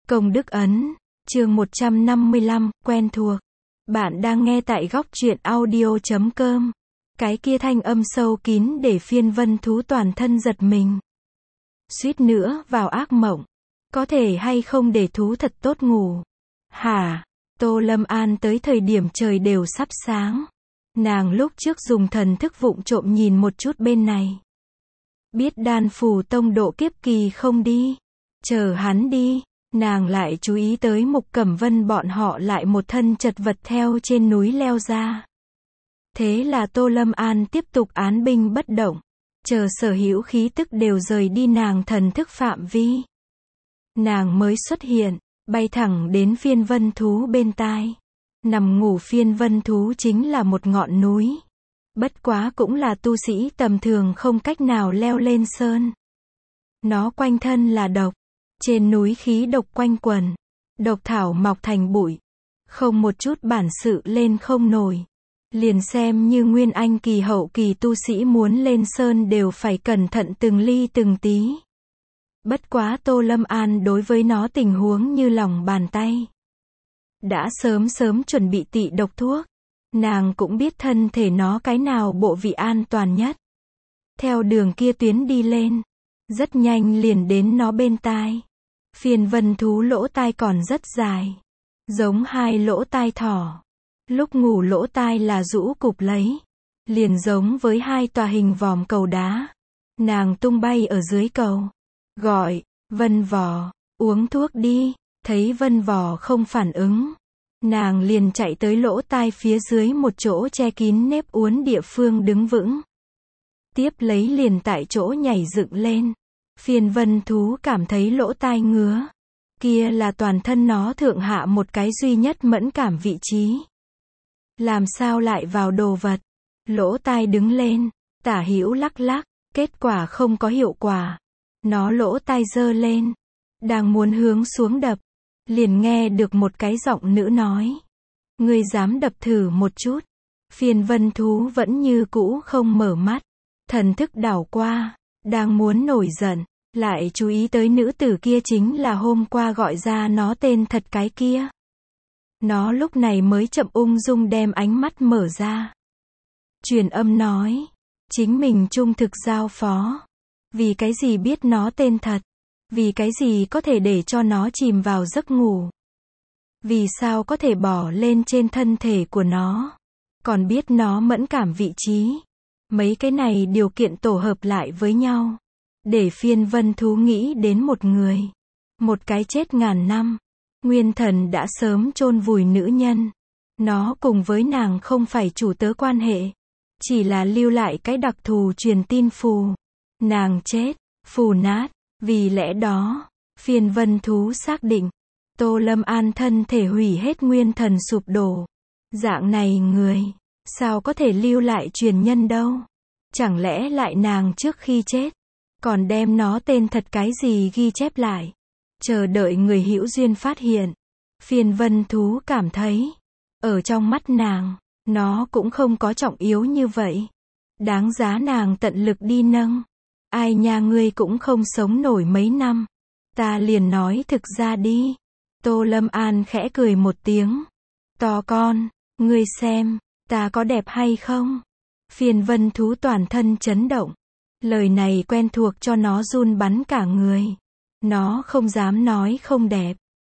Công đức ấn, chương 155, quen thuộc. Bạn đang nghe tại góc truyện audio.com. Cái kia thanh âm sâu kín để Phiên Vân Thú toàn thân giật mình. Suýt nữa vào ác mộng. Có thể hay không để thú thật tốt ngủ? Hả? Tô Lâm An tới thời điểm trời đều sắp sáng. Nàng lúc trước dùng thần thức vụng trộm nhìn một chút bên này. Biết Đan Phù Tông độ kiếp kỳ không đi. Chờ hắn đi. Nàng lại chú ý tới Mục Cẩm Vân bọn họ lại một thân chật vật theo trên núi leo ra. Thế là Tô Lâm An tiếp tục án binh bất động, chờ sở hữu khí tức đều rời đi nàng thần thức phạm vi. Nàng mới xuất hiện, bay thẳng đến Phiên Vân Thú bên tai. Nằm ngủ Phiên Vân Thú chính là một ngọn núi. Bất quá cũng là tu sĩ tầm thường không cách nào leo lên sơn. Nó quanh thân là độc. Trên núi khí độc quanh quần, độc thảo mọc thành bụi, không một chút bản sự lên không nổi. Liền xem như Nguyên Anh kỳ hậu kỳ tu sĩ muốn lên sơn đều phải cẩn thận từng ly từng tí. Bất quá Tô Lâm An đối với nó tình huống như lòng bàn tay. Đã sớm chuẩn bị tị độc thuốc. Nàng cũng biết thân thể nó cái nào bộ vị an toàn nhất. Theo đường kia tuyến đi lên, rất nhanh liền đến nó bên tai. Phiên Vân Thú lỗ tai còn rất dài, giống hai lỗ tai thỏ. Lúc ngủ lỗ tai là rũ cụp lấy, liền giống với hai tòa hình vòm cầu đá. Nàng tung bay ở dưới cầu, gọi, Vân Vò, uống thuốc đi. Thấy Vân Vò không phản ứng, nàng liền chạy tới lỗ tai phía dưới một chỗ che kín nếp uốn địa phương đứng vững. Tiếp lấy liền tại chỗ nhảy dựng lên. Phiên Vân Thú cảm thấy lỗ tai ngứa. Kia là toàn thân nó thượng hạ một cái duy nhất mẫn cảm vị trí. Làm sao lại vào đồ vật? Lỗ tai đứng lên, tả hữu lắc lắc, kết quả không có hiệu quả. Nó lỗ tai giơ lên, đang muốn hướng xuống đập, liền nghe được một cái giọng nữ nói. Ngươi dám đập thử một chút. Phiên Vân Thú vẫn như cũ không mở mắt. Thần thức đảo qua, đang muốn nổi giận, lại chú ý tới nữ tử kia chính là hôm qua gọi ra nó tên thật cái kia. Nó lúc này mới chậm ung dung đem ánh mắt mở ra. Truyền âm nói, chính mình trung thực giao phó. Vì cái gì biết nó tên thật? Vì cái gì có thể để cho nó chìm vào giấc ngủ? Vì sao có thể bỏ lên trên thân thể của nó? Còn biết nó mẫn cảm vị trí? Mấy cái này điều kiện tổ hợp lại với nhau. Để Phiên Vân Thú nghĩ đến một người. Một cái chết ngàn năm. Nguyên thần đã sớm chôn vùi nữ nhân. Nó cùng với nàng không phải chủ tớ quan hệ. Chỉ là lưu lại cái đặc thù truyền tin phù. Nàng chết, phù nát. Vì lẽ đó, Phiên Vân Thú xác định. Tô Lâm An thân thể hủy hết nguyên thần sụp đổ. Dạng này người, sao có thể lưu lại truyền nhân đâu? Chẳng lẽ lại nàng trước khi chết, còn đem nó tên thật cái gì ghi chép lại, chờ đợi người hữu duyên phát hiện. Phiên Vân Thú cảm thấy, ở trong mắt nàng, nó cũng không có trọng yếu như vậy. Đáng giá nàng tận lực đi nâng. Ai nha ngươi cũng không sống nổi mấy năm. Ta liền nói thực ra đi. Tô Lâm An khẽ cười một tiếng. To con, ngươi xem, ta có đẹp hay không? Phiên Vân Thú toàn thân chấn động. Lời này quen thuộc cho nó run bắn cả người. Nó không dám nói không đẹp.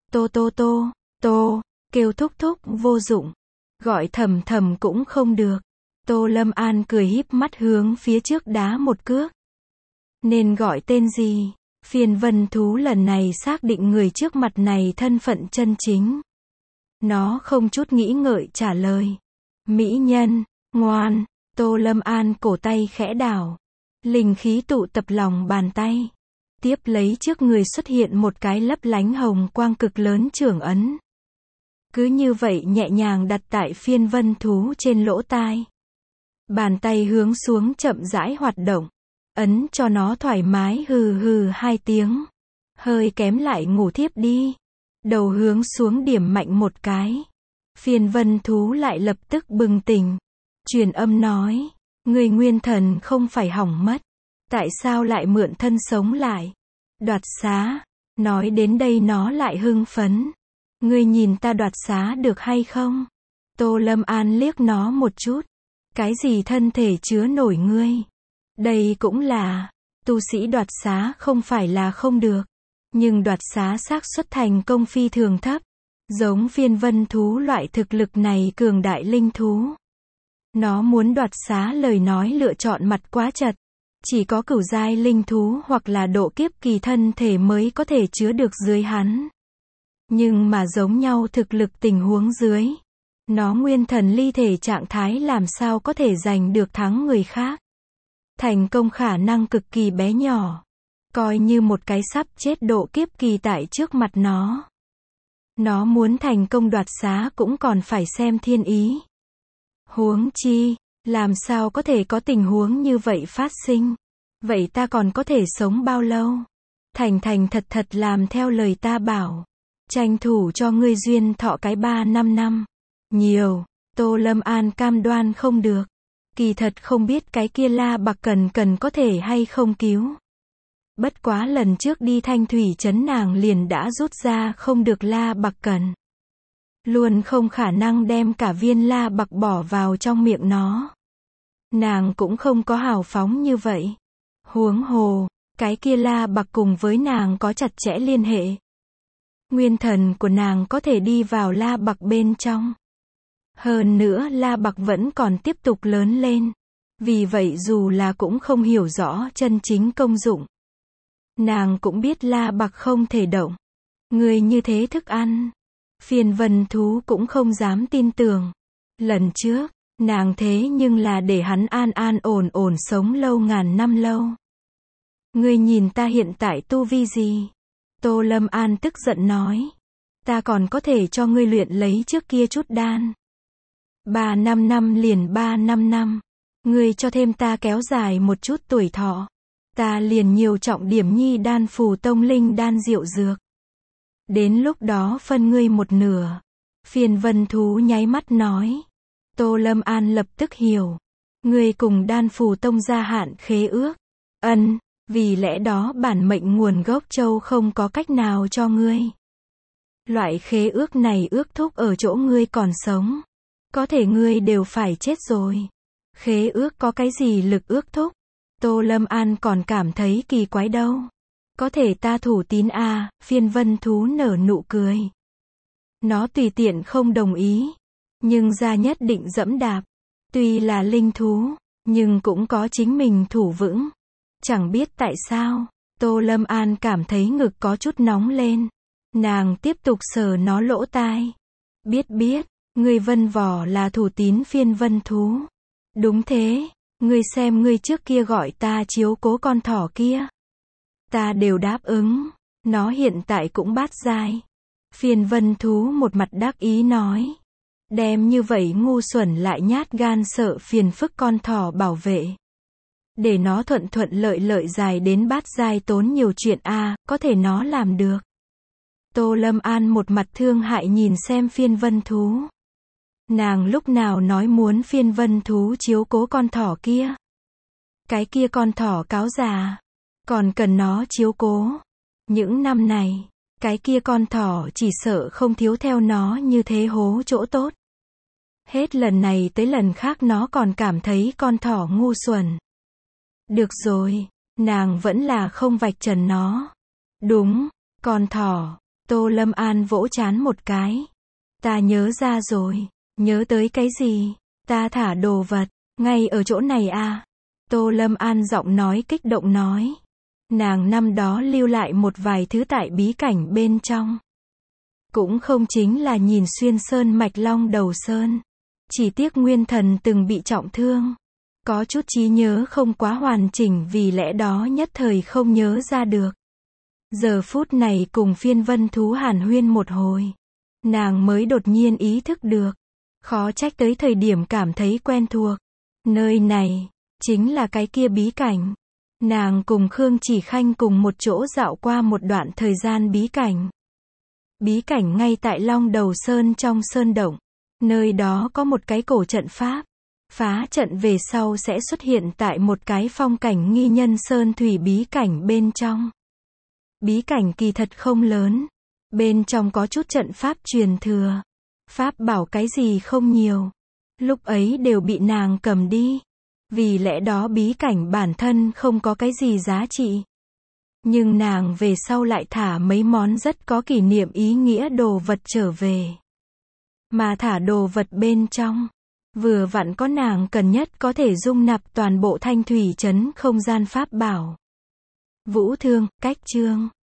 Tô, kêu thúc thúc vô dụng. Gọi thầm thầm cũng không được. Tô Lâm An cười híp mắt hướng phía trước đá một cước. Nên gọi tên gì? Phiên Vân Thú lần này xác định người trước mặt này thân phận chân chính. Nó không chút nghĩ ngợi trả lời. Mỹ nhân, ngoan. Tô Lâm An cổ tay khẽ đảo. Linh khí tụ tập lòng bàn tay. Tiếp lấy trước người xuất hiện một cái lấp lánh hồng quang cực lớn chưởng ấn. Cứ như vậy nhẹ nhàng đặt tại Phiên Vân Thú trên lỗ tai. Bàn tay hướng xuống chậm rãi hoạt động. Ấn cho nó thoải mái hừ hừ hai tiếng. Hơi kém lại ngủ thiếp đi. Đầu hướng xuống điểm mạnh một cái. Phiên Vân Thú lại lập tức bừng tỉnh. Truyền âm nói, người nguyên thần không phải hỏng mất. Tại sao lại mượn thân sống lại? Đoạt xá. Nói đến đây nó lại hưng phấn. Ngươi nhìn ta đoạt xá được hay không? Tô Lâm An liếc nó một chút. Cái gì thân thể chứa nổi ngươi? Đây cũng là, tu sĩ đoạt xá không phải là không được. Nhưng đoạt xá xác suất thành công phi thường thấp. Giống phiên vân thú loại thực lực này cường đại linh thú. Nó muốn đoạt xá lời nói lựa chọn mặt quá chật. Chỉ có cửu giai linh thú hoặc là độ kiếp kỳ thân thể mới có thể chứa được dưới hắn. Nhưng mà giống nhau thực lực tình huống dưới. Nó nguyên thần ly thể trạng thái làm sao có thể giành được thắng người khác. Thành công khả năng cực kỳ bé nhỏ. Coi như một cái sắp chết độ kiếp kỳ tại trước mặt nó. Nó muốn thành công đoạt xá cũng còn phải xem thiên ý. Huống chi, làm sao có thể có tình huống như vậy phát sinh. Vậy ta còn có thể sống bao lâu? Thành thành thật thật làm theo lời ta bảo. Tranh thủ cho ngươi duyên thọ cái 3-5 năm. Nhiều, Tô Lâm An cam đoan không được. Kỳ thật không biết cái kia La Bạc Cần có thể hay không cứu. Bất quá lần trước đi Thanh Thủy trấn nàng liền đã rút ra không được La Bạc Cần. Luôn không khả năng đem cả viên La Bạc bỏ vào trong miệng nó. Nàng cũng không có hào phóng như vậy. Huống hồ, cái kia La Bạc cùng với nàng có chặt chẽ liên hệ. Nguyên thần của nàng có thể đi vào La Bạc bên trong. Hơn nữa La Bạc vẫn còn tiếp tục lớn lên. Vì vậy dù là cũng không hiểu rõ chân chính công dụng. Nàng cũng biết La Bạc không thể động. Người như thế thức ăn. Phiên vân thú cũng không dám tin tưởng. Lần trước, nàng thế nhưng là để hắn an an ổn ổn sống lâu ngàn năm lâu. Ngươi nhìn ta hiện tại tu vi gì? Tô Lâm An tức giận nói. Ta còn có thể cho ngươi luyện lấy trước kia chút đan. 3-5 năm liền 3-5 năm. Ngươi cho thêm ta kéo dài một chút tuổi thọ. Ta liền nhiều trọng điểm nhi đan phù tông linh đan diệu dược. Đến lúc đó phân ngươi một nửa. Phiên vân thú nháy mắt nói. Tô Lâm An lập tức hiểu. Ngươi cùng đan phù tông gia hạn khế ước. Ân, vì lẽ đó bản mệnh nguồn gốc châu không có cách nào cho ngươi. Loại khế ước này ước thúc ở chỗ ngươi còn sống. Có thể ngươi đều phải chết rồi. Khế ước có cái gì lực ước thúc? Tô Lâm An còn cảm thấy kỳ quái đâu. Có thể ta thủ tín à, phiên vân thú nở nụ cười. Nó tùy tiện không đồng ý. Nhưng ra nhất định dẫm đạp. Tuy là linh thú, nhưng cũng có chính mình thủ vững. Chẳng biết tại sao, Tô Lâm An cảm thấy ngực có chút nóng lên. Nàng tiếp tục sờ nó lỗ tai. Biết, ngươi vân vò là thủ tín phiên vân thú. Đúng thế, ngươi xem ngươi trước kia gọi ta chiếu cố con thỏ kia. Ta đều đáp ứng, nó hiện tại cũng bát giai. Phiên vân thú một mặt đắc ý nói. Đem như vậy ngu xuẩn lại nhát gan sợ phiền phức con thỏ bảo vệ. Để nó thuận lợi dài đến bát giai tốn nhiều chuyện a, có thể nó làm được. Tô Lâm An một mặt thương hại nhìn xem phiên vân thú. Nàng lúc nào nói muốn phiên vân thú chiếu cố con thỏ kia. Cái kia con thỏ cáo già. Còn cần nó chiếu cố. Những năm này, cái kia con thỏ chỉ sợ không thiếu theo nó như thế hố chỗ tốt. Hết lần này tới lần khác nó còn cảm thấy con thỏ ngu xuẩn. Được rồi, nàng vẫn là không vạch trần nó. Đúng, con thỏ. Tô Lâm An vỗ trán một cái. Ta nhớ ra rồi. Nhớ tới cái gì? Ta thả đồ vật. Ngay ở chỗ này à? Tô Lâm An giọng nói kích động nói. Nàng năm đó lưu lại một vài thứ tại bí cảnh bên trong. Cũng không chính là nhìn xuyên sơn mạch long đầu sơn. Chỉ tiếc nguyên thần từng bị trọng thương. Có chút trí nhớ không quá hoàn chỉnh vì lẽ đó nhất thời không nhớ ra được. Giờ phút này cùng phiên vân thú hàn huyên một hồi. Nàng mới đột nhiên ý thức được. Khó trách tới thời điểm cảm thấy quen thuộc. Nơi này, chính là cái kia bí cảnh. Nàng cùng Khương Chỉ Khanh cùng một chỗ dạo qua một đoạn thời gian bí cảnh. Bí cảnh ngay tại Long Đầu Sơn trong sơn động. Nơi đó có một cái cổ trận pháp. Phá trận về sau sẽ xuất hiện tại một cái phong cảnh nghi nhân sơn thủy bí cảnh bên trong. Bí cảnh kỳ thật không lớn. Bên trong có chút trận pháp truyền thừa. Pháp bảo cái gì không nhiều. Lúc ấy đều bị nàng cầm đi. Vì lẽ đó bí cảnh bản thân không có cái gì giá trị. Nhưng nàng về sau lại thả mấy món rất có kỷ niệm ý nghĩa đồ vật trở về. Mà thả đồ vật bên trong, vừa vặn có nàng cần nhất có thể dung nạp toàn bộ Thanh Thủy Trấn không gian pháp bảo. Vũ Thương, Cách Chương